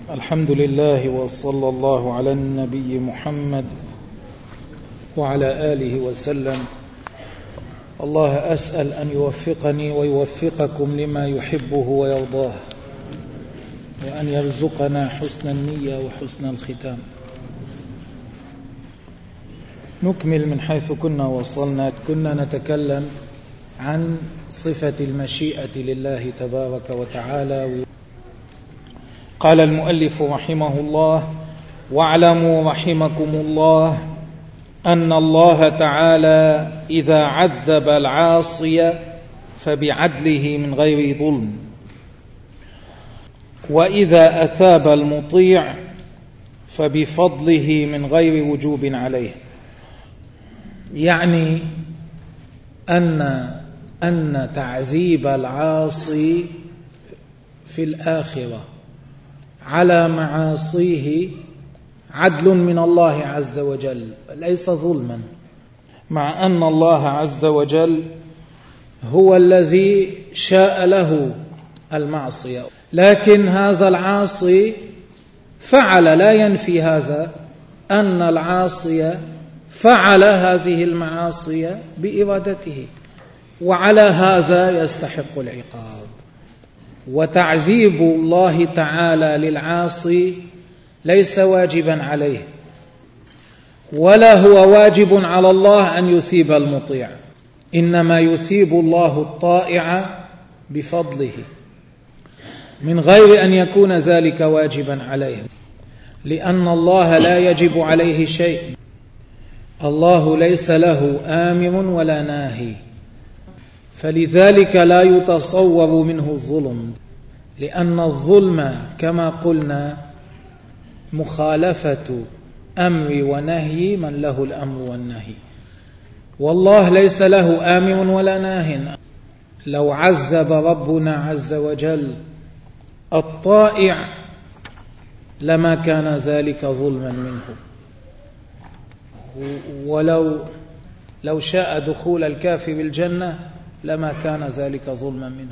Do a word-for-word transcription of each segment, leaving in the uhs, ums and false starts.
الحمد لله وصلى الله على النبي محمد وعلى آله وسلم. الله أسأل أن يوفقني ويوفقكم لما يحبه ويرضاه، وأن يرزقنا حسن النية وحسن الختام. نكمل من حيث كنا وصلنا. كنا نتكلم عن صفة المشيئة لله تبارك وتعالى. قال المؤلف رحمه الله: واعلموا رحمكم الله أن الله تعالى إذا عذب العاصي فبعدله من غير ظلم، وإذا أثاب المطيع فبفضله من غير وجوب عليه. يعني أن أن تعذيب العاصي في الآخرة على معاصيه عدل من الله عز وجل، ليس ظلما، مع أن الله عز وجل هو الذي شاء له المعصية، لكن هذا العاصي فعل، لا ينفي هذا أن العاصي فعل هذه المعاصي بإرادته، وعلى هذا يستحق العقاب. وتعذيب الله تعالى للعاصي ليس واجبا عليه، ولا هو واجب على الله أن يثيب المطيع، إنما يثيب الله الطائع بفضله من غير أن يكون ذلك واجبا عليه، لأن الله لا يجب عليه شيء. الله ليس له آمر ولا ناهي، فلذلك لا يتصور منه الظلم، لأن الظلم كما قلنا مخالفة أمر ونهي من له الأمر والنهي، والله ليس له آمر ولا ناه. لو عذب ربنا عز وجل الطائع لما كان ذلك ظلما منه، ولو لو شاء دخول الكافر الجنة لما كان ذلك ظلما منه،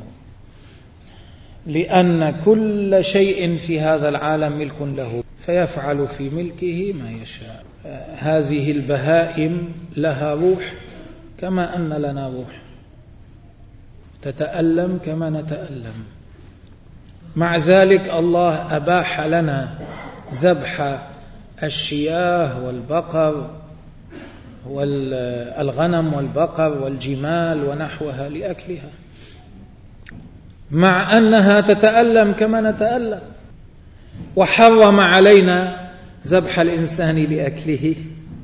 لأن كل شيء في هذا العالم ملك له، فيفعل في ملكه ما يشاء. هذه البهائم لها روح كما أن لنا روح، تتألم كما نتألم، مع ذلك الله أباح لنا ذبح الشياه والبقر والغنم والبقر والجمال ونحوها لأكلها، مع أنها تتألم كما نتألم. وحرم علينا ذبح الإنسان لأكله،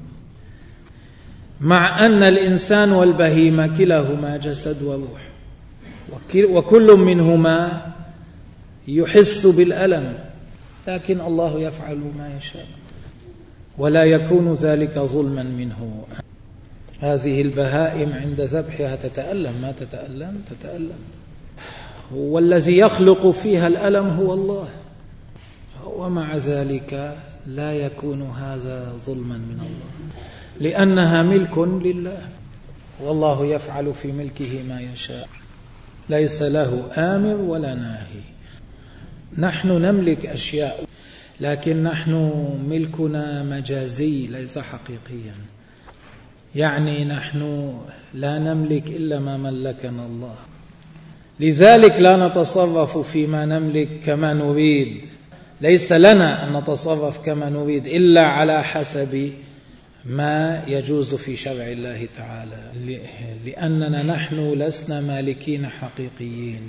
مع أن الإنسان والبهيمة كلاهما جسد وروح، وكل منهما يحس بالألم، لكن الله يفعل ما يشاء، ولا يكون ذلك ظلما منه. هذه البهائم عند ذبحها تتألم، ما تتألم تتألم، والذي يخلق فيها الألم هو الله، ومع ذلك لا يكون هذا ظلما من الله، لأنها ملك لله، والله يفعل في ملكه ما يشاء، ليس له آمر ولا ناهي. نحن نملك أشياء، لكن نحن ملكنا مجازي ليس حقيقيا، يعني نحن لا نملك إلا ما ملكنا الله، لذلك لا نتصرف فيما نملك كما نريد، ليس لنا أن نتصرف كما نريد إلا على حسب ما يجوز في شرع الله تعالى، لأننا نحن لسنا مالكين حقيقيين.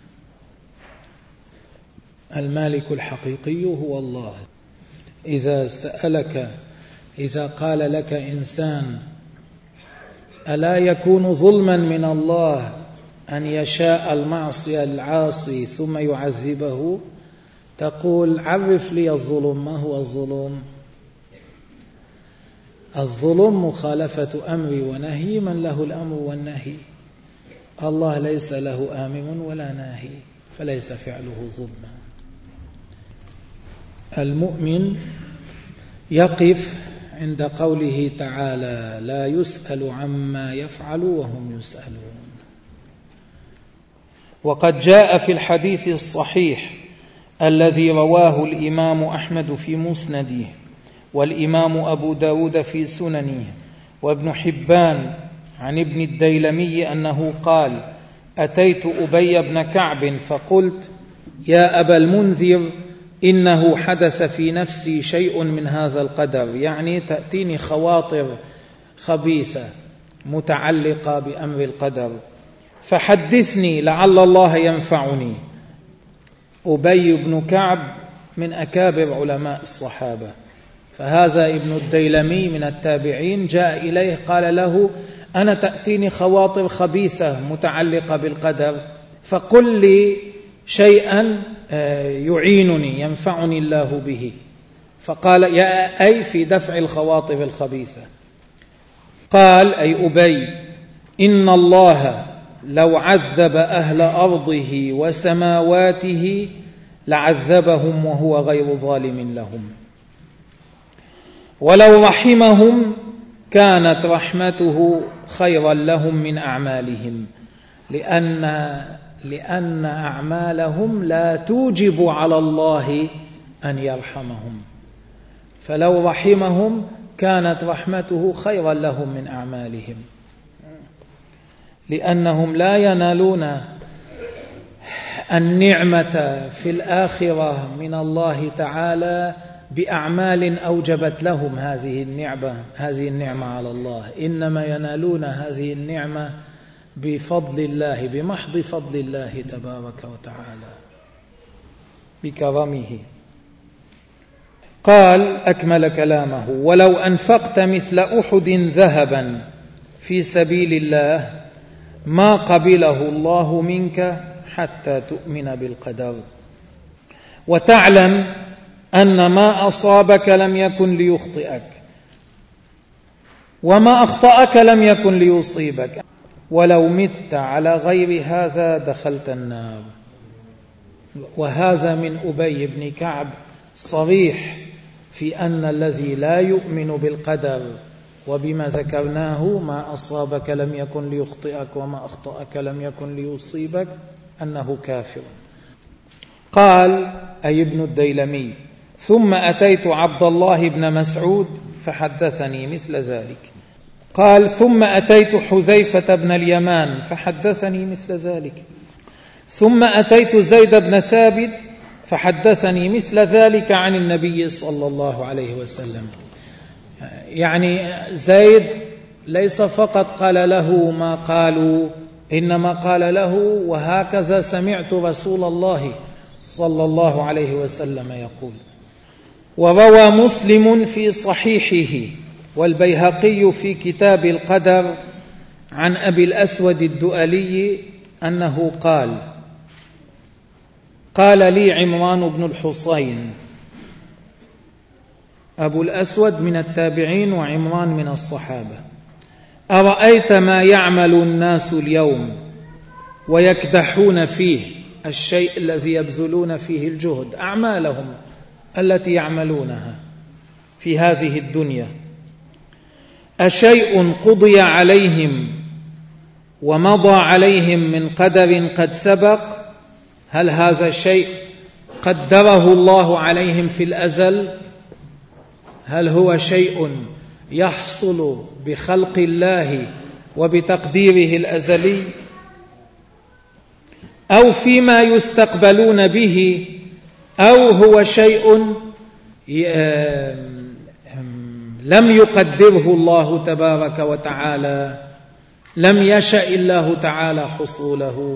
المالك الحقيقي هو الله. إذا سألك إذا قال لك إنسان: ألا يكون ظلما من الله أن يشاء المعصية العاصي ثم يعذبه؟ تقول: عرف لي الظلم، ما هو الظلم؟ الظلم مخالفة أمر ونهي من له الأمر والنهي، الله ليس له آمر ولا ناهي، فليس فعله ظلما. المؤمن يقف عند قوله تعالى: لا يسأل عما يفعل وهم يسألون. وقد جاء في الحديث الصحيح الذي رواه الإمام أحمد في مسنده، والإمام أبو داود في سننه، وابن حبان عن ابن الديلمي أنه قال: أتيت أبي بن كعب فقلت: يا أبا المنذر، إنه حدث في نفسي شيء من هذا القدر، يعني تأتيني خواطر خبيثة متعلقة بأمر القدر، فحدثني لعل الله ينفعني. أبي بن كعب من أكابر علماء الصحابة، فهذا ابن الديلمي من التابعين جاء إليه قال له: أنا تأتيني خواطر خبيثة متعلقة بالقدر، فقل لي شيئا يعينني ينفعني الله به. فقال: يا أي في دفع الخواطر الخبيثة. قال: أي أبي، إن الله لو عذب أهل أرضه وسماواته لعذبهم وهو غير ظالم لهم، ولو رحمهم كانت رحمته خيرا لهم من أعمالهم، لأن لأن أعمالهم لا توجب على الله أن يرحمهم، فلو رحمهم كانت رحمته خيرا لهم من أعمالهم، لأنهم لا ينالون النعمة في الآخرة من الله تعالى بأعمال أوجبت لهم هذه النعمة هذه النعمة على الله، إنما ينالون هذه النعمة بفضل الله، بمحض فضل الله تبارك وتعالى، بكرمه. قال أكمل كلامه: ولو أنفقت مثل أحد ذهبا في سبيل الله ما قبله الله منك حتى تؤمن بالقدر، وتعلم أن ما أصابك لم يكن ليخطئك، وما أخطأك لم يكن ليصيبك، ولو مت على غير هذا دخلت النار. وهذا من أبي بن كعب صريح في أن الذي لا يؤمن بالقدر وبما ذكرناه، ما أصابك لم يكن ليخطئك وما أخطأك لم يكن ليصيبك، أنه كافر. قال أي ابن الديلمي: ثم أتيت عبد الله بن مسعود فحدثني مثل ذلك. قال: ثم أتيت حذيفة بن اليمان فحدثني مثل ذلك. ثم أتيت زيد بن ثابت فحدثني مثل ذلك عن النبي صلى الله عليه وسلم. يعني زيد ليس فقط قال له ما قالوا، إنما قال له: وهكذا سمعت رسول الله صلى الله عليه وسلم يقول. وروى مسلم في صحيحه والبيهقي في كتاب القدر عن أبي الأسود الدؤلي أنه قال: قال لي عمران بن الحصين، أبو الأسود من التابعين وعمران من الصحابة: أرأيت ما يعمل الناس اليوم ويكدحون فيه، الشيء الذي يبذلون فيه الجهد، أعمالهم التي يعملونها في هذه الدنيا، أشيء قضي عليهم ومضى عليهم من قدر قد سبق؟ هل هذا شيء قدره الله عليهم في الأزل؟ هل هو شيء يحصل بخلق الله وبتقديره الأزلي، أو فيما يستقبلون به، أو هو شيء لم يقدره الله تبارك وتعالى، لم يشأ الله تعالى حصوله،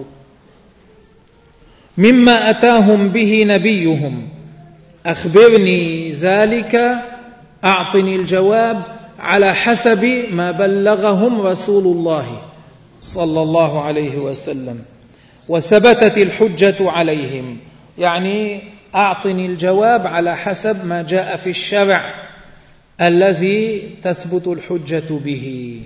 مما أتاهم به نبيهم؟ أخبرني ذلك، أعطني الجواب على حسب ما بلغهم رسول الله صلى الله عليه وسلم، وثبتت الحجة عليهم. يعني أعطني الجواب على حسب ما جاء في الشرع الذي تثبت الحجة به.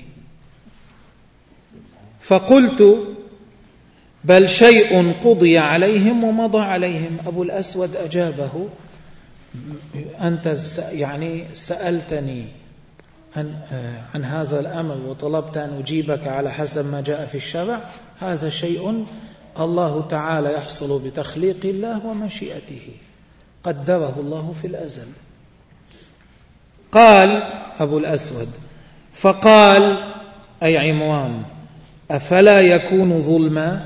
فقلت: بل شيء قضي عليهم ومضى عليهم. أبو الأسود أجابه: أنت يعني سألتني عن, عن هذا الأمر وطلبت أن أجيبك على حسب ما جاء في الشرع، هذا شيء الله تعالى يحصل بتخليق الله ومشيئته، قدره الله في الأزل. قال أبو الأسود: فقال أي عمران: أفلا يكون ظلما؟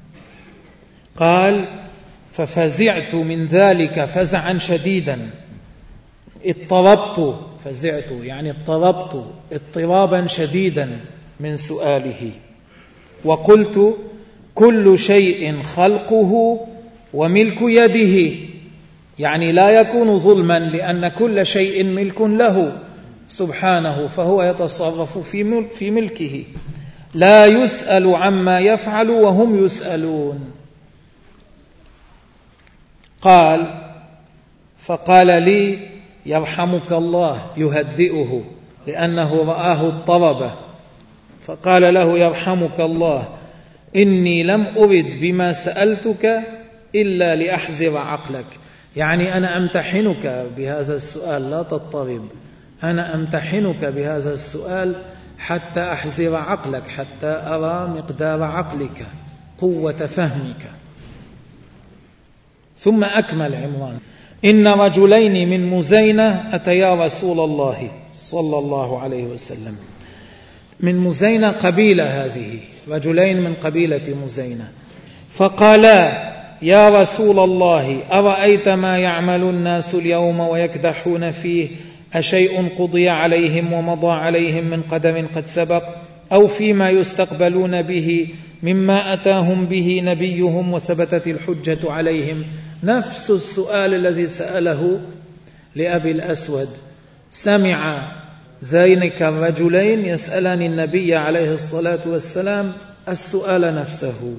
قال: ففزعت من ذلك فزعا شديدا، اضطربت، فزعت يعني اضطربت اضطرابا شديدا من سؤاله، وقلت: كل شيء خلقه وملك يده، يعني لا يكون ظلما لأن كل شيء ملك له سبحانه، فهو يتصرف في ملكه، لا يسأل عما يفعل وهم يسألون. قال: فقال لي: يرحمك الله، يهدئه لأنه رآه اضطرب، فقال له: يرحمك الله، إني لم أرد بما سألتك إلا لأحزر عقلك، يعني أنا أمتحنك بهذا السؤال، لا تضطرب، أنا أمتحنك بهذا السؤال حتى أحزر عقلك، حتى أرى مقدار عقلك، قوة فهمك. ثم أكمل عمران: إن رجلين من مزينة أتيا رسول الله صلى الله عليه وسلم. من مزينة قبيلة، هذه رجلين من قبيلة مزينة، فقالا: يا رسول الله، أرأيت ما يعمل الناس اليوم ويكدحون فيه، أشيء قضي عليهم ومضى عليهم من قدر قد سبق، أو فيما يستقبلون به مما أتاهم به نبيهم وثبتت الحجة عليهم؟ نفس السؤال الذي سأله لأبي الأسود. سمع ذلك الرجلين يسألان النبي عليه الصلاة والسلام السؤال نفسه،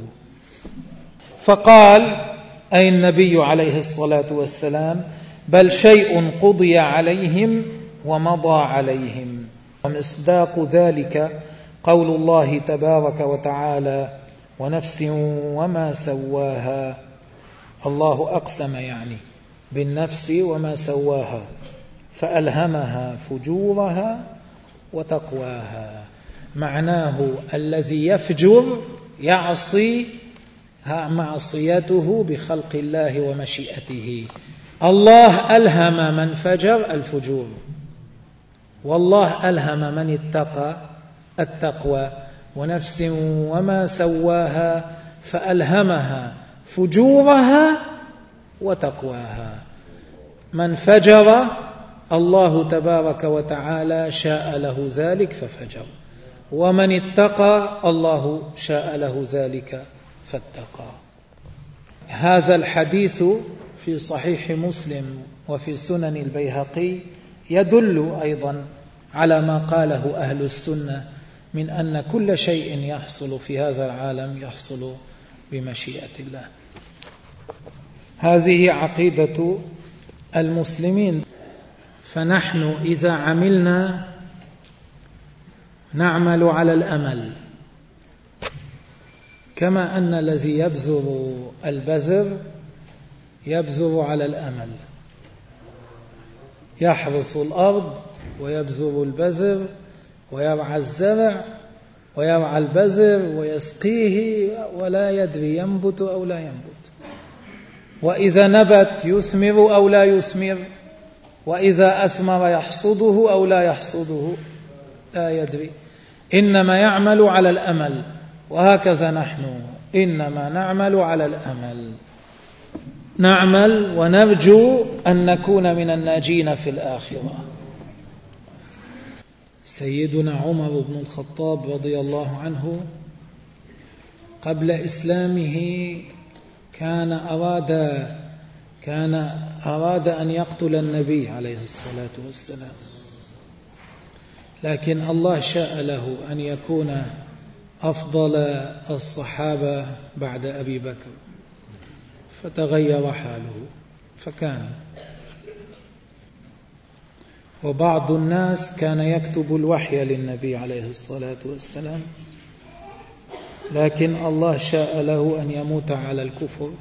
فقال أي النبي عليه الصلاة والسلام: بل شيء قضي عليهم ومضى عليهم. ومصداق ذلك قول الله تبارك وتعالى: ونفس وما سواها. الله أقسم يعني بالنفس وما سواها، فألهمها فجورها وتقواها. معناه الذي يفجر يعصي معصيته بخلق الله ومشيئته. الله ألهم من فجر الفجور، والله ألهم من اتقى التقوى. ونفس وما سواها فألهمها فجورها وتقواها. من فجر الله تبارك وتعالى شاء له ذلك ففجر، ومن اتقى الله شاء له ذلك فاتقى. هذا الحديث في صحيح مسلم وفي سنن البيهقي يدل أيضا على ما قاله أهل السنة من أن كل شيء يحصل في هذا العالم يحصل بمشيئة الله. هذه عقيدة المسلمين. فنحن إذا عملنا نعمل على الأمل، كما أن الذي يبذر البذر يبذر على الأمل، يحرث الأرض ويبذر البذر ويرعى الزرع ويرعى البذر ويسقيه ولا يدري ينبت أو لا ينبت، وإذا نبت يثمر أو لا يثمر، وإذا أثمر يحصده أو لا يحصده لا يدري، إنما يعمل على الأمل. وهكذا نحن إنما نعمل على الأمل، نعمل ونرجو أن نكون من الناجين في الآخرة. سيدنا عمر بن الخطاب رضي الله عنه قبل إسلامه كان أراد كان أراد أن يقتل النبي عليه الصلاة والسلام، لكن الله شاء له أن يكون أفضل الصحابة بعد أبي بكر، فتغير حاله فكان. وبعض الناس كان يكتب الوحي للنبي عليه الصلاة والسلام، لكن الله شاء له أن يموت على الكفر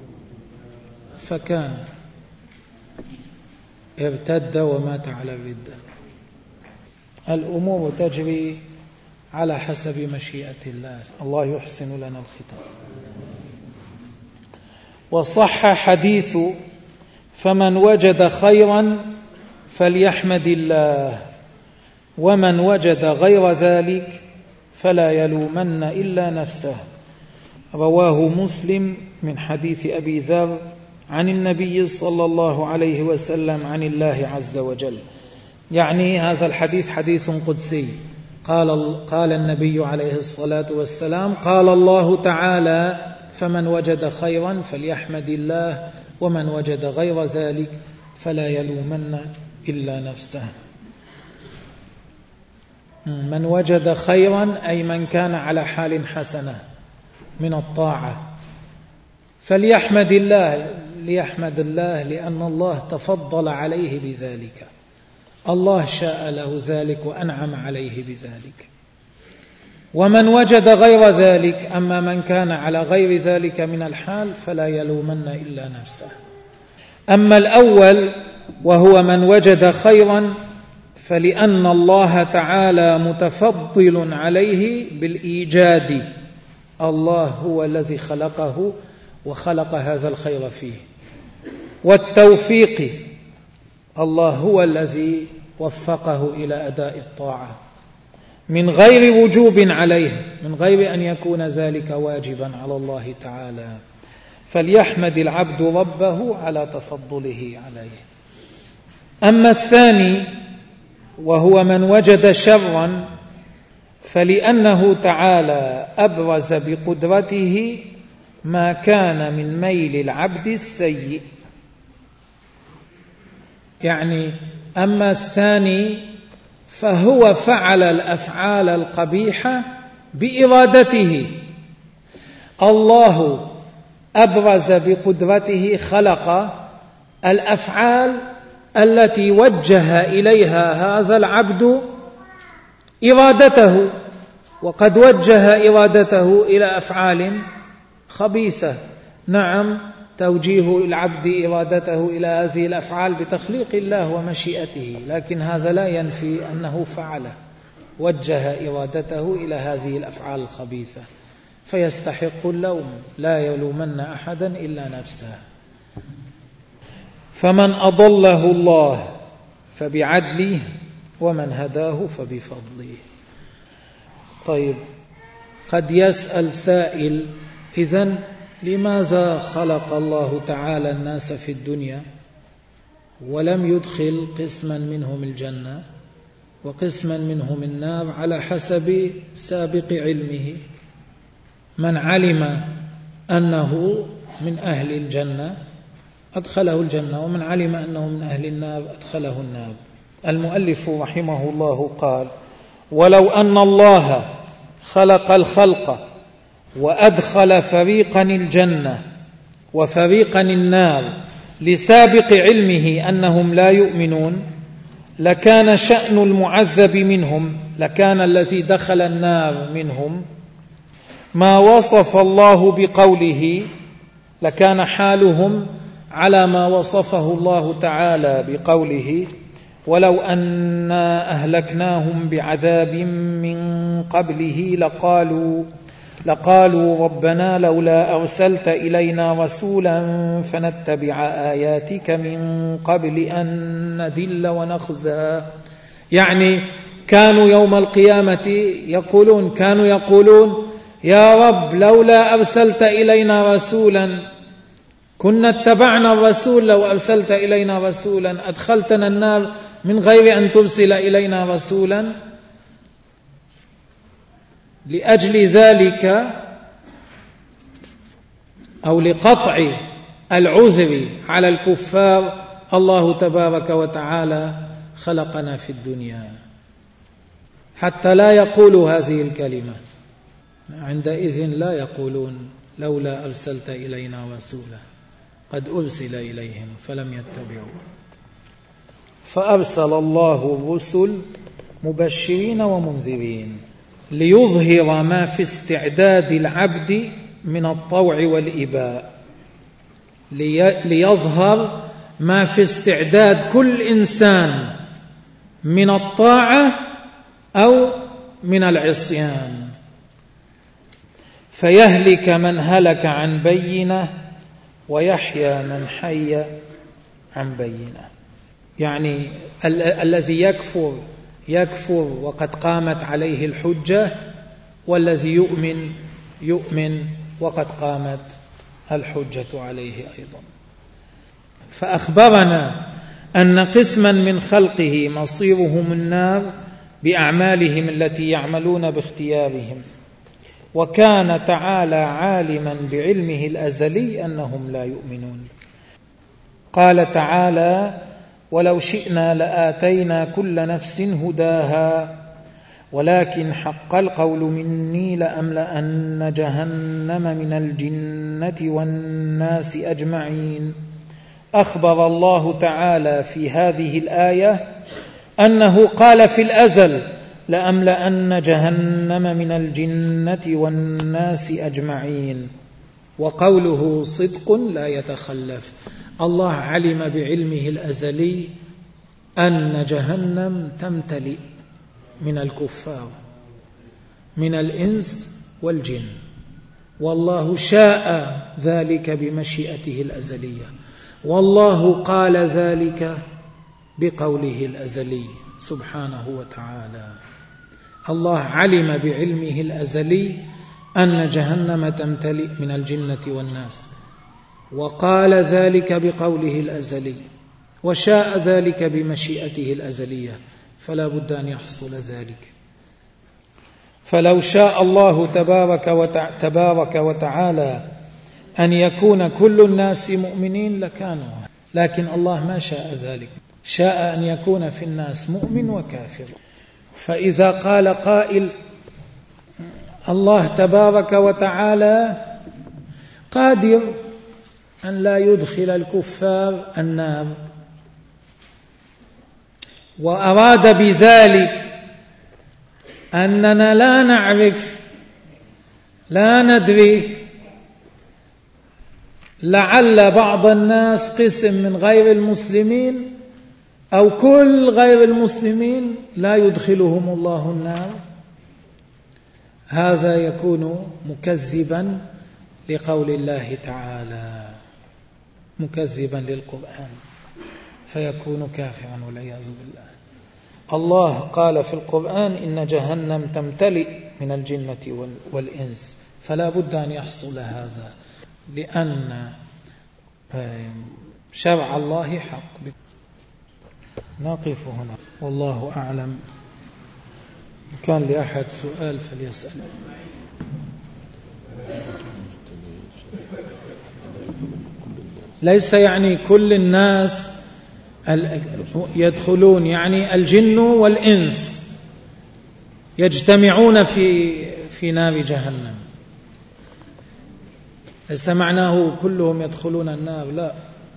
فكان، ارتد ومات على الردة. الأمور تجري على حسب مشيئة الله. الله يحسن لنا الختام. وصح حديث فمن وجد خيرا فليحمد الله، ومن وجد غير ذلك فلا يلومن إلا نفسه. رواه مسلم من حديث أبي ذر عن النبي صلى الله عليه وسلم عن الله عز وجل. يعني هذا الحديث حديث قدسي، قال قال النبي عليه الصلاة والسلام: قال الله تعالى: فمن وجد خيرا فليحمد الله، ومن وجد غير ذلك فلا يلومن إلا نفسه. من وجد خيرا أي من كان على حال حسنة من الطاعة فليحمد الله، ليحمد الله لأن الله تفضل عليه بذلك، الله شاء له ذلك وأنعم عليه بذلك. ومن وجد غير ذلك، أما من كان على غير ذلك من الحال فلا يلومن إلا نفسه. أما الأول وهو من وجد خيرا فلأن الله تعالى متفضل عليه بالإيجاد، الله هو الذي خلقه وخلق هذا الخير فيه، والتوفيق، الله هو الذي وفقه إلى أداء الطاعة من غير وجوب عليه، من غير أن يكون ذلك واجبا على الله تعالى. فليحمد العبد ربه على تفضله عليه. أما الثاني وهو من وجد شرا فلأنه تعالى أبرز بقدرته ما كان من ميل العبد السيء. يعني أما الثاني فهو فعل الأفعال القبيحة بإرادته، الله أبرز بقدرته خلق الأفعال التي وجه إليها هذا العبد إرادته، وقد وجه إرادته إلى أفعال خبيثة. نعم، توجيه العبد إرادته إلى هذه الأفعال بتخليق الله ومشيئته، لكن هذا لا ينفي أنه فعل، وجه إرادته إلى هذه الأفعال الخبيثة، فيستحق اللوم، لا يلومن أحدا إلا نفسه. فمن أضله الله فبعدله، ومن هداه فبفضله. طيب، قد يسأل سائل: إذن لماذا خلق الله تعالى الناس في الدنيا ولم يدخل قسما منهم الجنة وقسما منهم النار على حسب سابق علمه؟ من علم أنه من أهل الجنة أدخله الجنة، ومن علم أنه من أهل النار أدخله النار. المؤلف رحمه الله قال: ولو أن الله خلق الخلق وأدخل فريقا الجنة وفريقا النار لسابق علمه أنهم لا يؤمنون، لكان شأن المعذب منهم، لكان الذي دخل النار منهم ما وصف الله بقوله، لكان حالهم على ما وصفه الله تعالى بقوله: ولو أنا أهلكناهم بعذاب من قبله لقالوا لقالوا ربنا لولا أرسلت إلينا رسولا فنتبع آياتك من قبل أن نذل ونخزى. يعني كانوا يوم القيامة يقولون كانوا يقولون يا رب لولا أرسلت إلينا رسولا، كنا اتبعنا الرسول، لو أرسلت إلينا رسولا أدخلتنا النار من غير أن ترسل إلينا رسولا. لأجل ذلك أو لقطع العذر على الكفار الله تبارك وتعالى خلقنا في الدنيا حتى لا يقولوا هذه الكلمة. عندئذ لا يقولون لولا أرسلت إلينا رسولا، قد أرسل إليهم فلم يتبعوا. فأرسل الله الرسل مبشرين ومنذرين ليظهر ما في استعداد العبد من الطوع والإباء، ليظهر ما في استعداد كل إنسان من الطاعة أو من العصيان، فيهلك من هلك عن بينة ويحيى من حي عن بينة. يعني ال- الذي يكفر يكفر وقد قامت عليه الحجة، والذي يؤمن يؤمن وقد قامت الحجة عليه أيضا. فأخبرنا أن قسما من خلقه مصيرهم النار بأعمالهم التي يعملون باختيارهم، وكان تعالى عالما بعلمه الأزلي أنهم لا يؤمنون. قال تعالى: ولو شئنا لآتينا كل نفس هداها ولكن حق القول مني لأملأن جهنم من الجنة والناس أجمعين. أخبر الله تعالى في هذه الآية أنه قال في الأزل: لأملأن جهنم من الجنة والناس أجمعين. وقوله صدق لا يتخلف. الله علم بعلمه الأزلي أن جهنم تمتلئ من الكفار من الإنس والجن، والله شاء ذلك بمشيئته الأزلية، والله قال ذلك بقوله الأزلي سبحانه وتعالى. الله علم بعلمه الأزلي أن جهنم تمتلئ من الجنة والناس، وقال ذلك بقوله الأزلي، وشاء ذلك بمشيئته الأزلية، فلا بد أن يحصل ذلك. فلو شاء الله تبارك وتع... تبارك وتعالى أن يكون كل الناس مؤمنين لكانوا، لكن الله ما شاء ذلك، شاء أن يكون في الناس مؤمن وكافر. فإذا قال قائل: الله تبارك وتعالى قادر أن لا يدخل الكفار النار، وأراد بذلك أننا لا نعرف لا ندري، لعل بعض الناس قسم من غير المسلمين أو كل غير المسلمين لا يدخلهم الله النار، هذا يكون مكذبا لقول الله تعالى، مكذبا للقرآن، فيكون كافرا والعياذ بالله. الله قال في القرآن: إن جهنم تمتلئ من الجنة والإنس، فلا بد أن يحصل هذا، لأن شرع الله حق. نقف هنا والله أعلم. كان لأحد سؤال فليسأل. ليس يعني كل الناس يدخلون، يعني الجن والإنس يجتمعون في في نار جهنم، ليس معناه كلهم يدخلون النار، لا.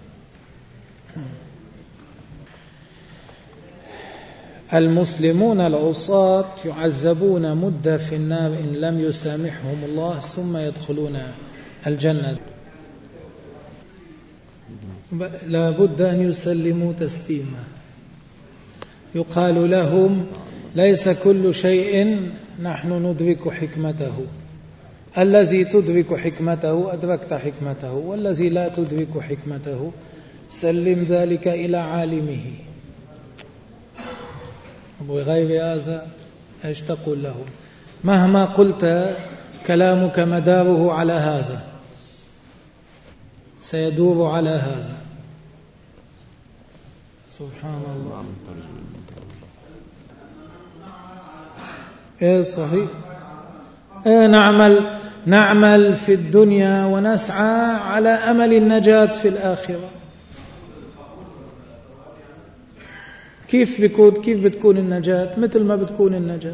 المسلمون العصاة يعذبون مدة في النار إن لم يسامحهم الله، ثم يدخلون الجنة. لا بد أن يسلموا تسليما. يقال لهم: ليس كل شيء نحن ندرك حكمته، الذي تدرك حكمته أدركت حكمته، والذي لا تدرك حكمته سلم ذلك إلى عالمه. وغير هذا ايش تقول له؟ مهما قلت كلامك مداره على هذا، سيدور على هذا. سبحان الله. ايه صحيح. ايه نعمل نعمل في الدنيا ونسعى على أمل النجاة في الآخرة. كيف بيكون كيف بتكون النجاة؟ مثل ما بتكون النجاة.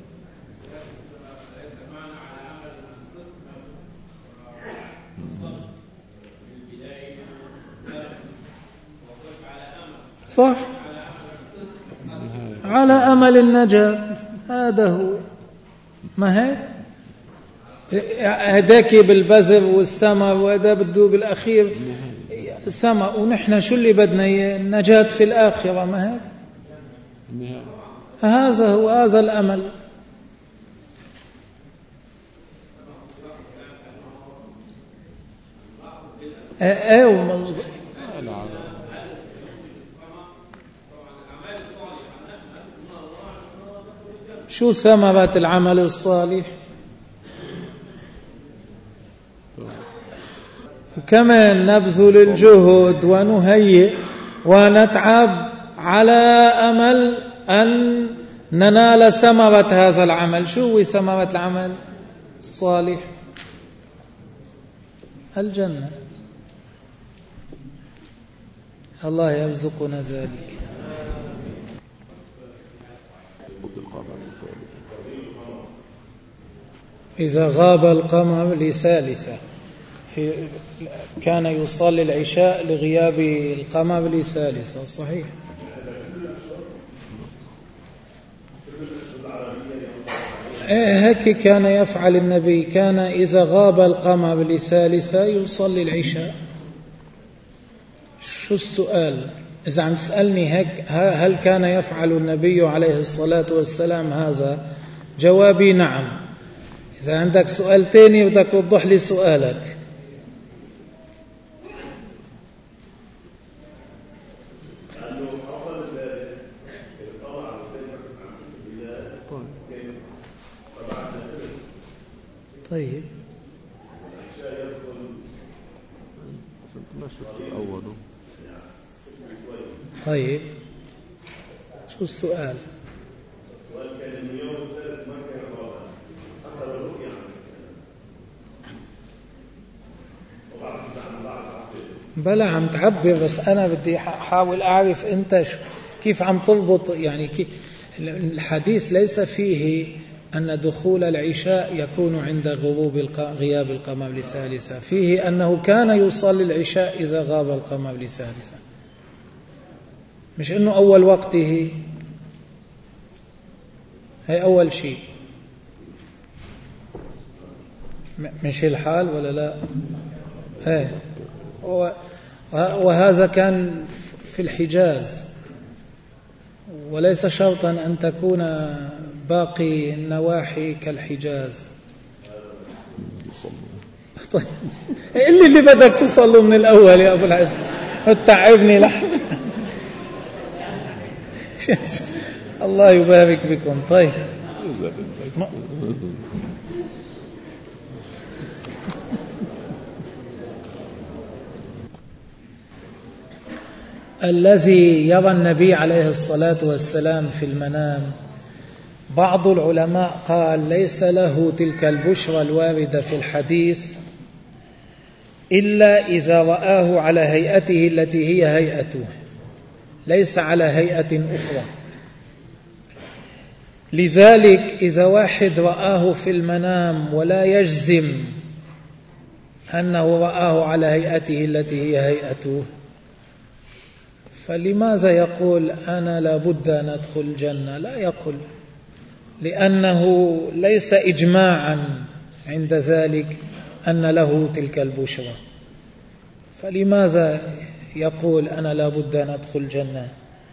صح، على أمل النجاة، هذا هو. ما هيك هداك بالبذر والثمر، وهذا بده بالأخير ثمر، ونحن شو اللي بدنا إياه؟ النجاة في الآخرة. ما هيك؟ هذا هو، هذا الأمل. ايه شو ثمرة العمل الصالح؟ كمان نبذل الجهد ونهيئ ونتعب على أمل أن ننال ثمرة هذا العمل. شو هي ثمرة العمل الصالح؟ الجنة. الله يرزقنا ذلك. إذا غاب القمر لثالثة، في كان يصلي العشاء لغياب القمر لثالثة. صحيح. هيك كان يفعل النبي، كان إذا غاب القمر لثالثة يصلي العشاء. شو السؤال؟ إذا عم تسألني هيك هل كان يفعل النبي عليه الصلاة والسلام هذا؟ جوابي نعم. إذا عندك سؤال تاني بدك توضح لي سؤالك. طيب طيب شو السؤال؟ بلا عم تعبر، بس أنا بدي أحاول أعرف أنت كيف عم تربط. يعني كيف الحديث ليس فيه أن دخول العشاء يكون عند غروب غياب القمر لثالثة، فيه أنه كان يصلي العشاء إذا غاب القمر لثالثة، مش أنه أول وقته. هي أول شيء، مش الحال ولا لا؟ هي. وهذا كان في الحجاز، وليس شرطا أن تكون باقي النواحي كالحجاز. طيب اللي اللي بدك تصلوا من الأول يا أبو العز، تعبني لحظة. الله يبارك بكم. طيب الذي يرى النبي عليه الصلاة والسلام في المنام، بعض العلماء قال ليس له تلك البشرى الواردة في الحديث إلا إذا رآه على هيئته التي هي هيئته، ليس على هيئة أخرى. لذلك إذا واحد رآه في المنام ولا يجزم أنه رآه على هيئته التي هي هيئته، فلماذا يقول أنا لابد أن أدخل الجنة؟ لا يقول، لأنه ليس إجماعا عند ذلك أن له تلك البشرى. فلماذا يقول أنا لابد أن أدخل الجنة؟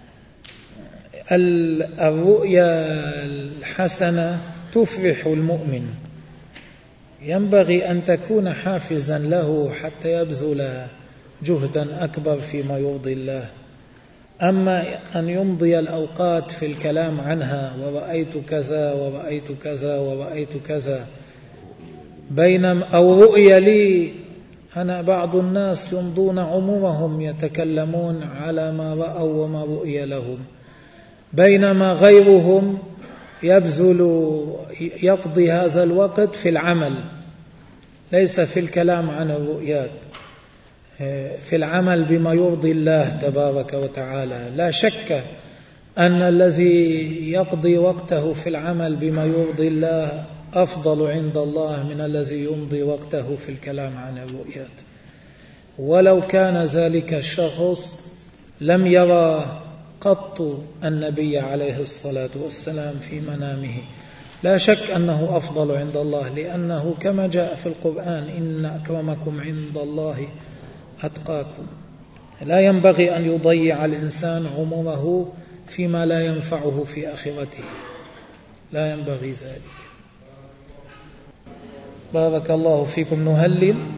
الرؤيا الحسنة تفرح المؤمن، ينبغي أن تكون حافزا له حتى يبذل جهدا أكبر فيما يرضي الله. أما أن يمضي الأوقات في الكلام عنها، ورأيت كذا ورأيت كذا ورأيت كذا، بينما أو رؤيا لي أنا، بعض الناس يمضون عمرهم يتكلمون على ما رأوا وما رؤي لهم، بينما غيرهم يبذل يقضي هذا الوقت في العمل، ليس في الكلام عن الرؤيات، في العمل بما يرضي الله تبارك وتعالى. لا شك أن الذي يقضي وقته في العمل بما يرضي الله أفضل عند الله من الذي يمضي وقته في الكلام عن الرؤيات، ولو كان ذلك الشخص لم يرى قط النبي عليه الصلاة والسلام في منامه، لا شك أنه أفضل عند الله، لأنه كما جاء في القرآن إن أكرمكم عند الله أتقاكم. لا ينبغي أن يضيع الإنسان عمره فيما لا ينفعه في آخرته، لا ينبغي ذلك. بارك الله فيكم. نهلل.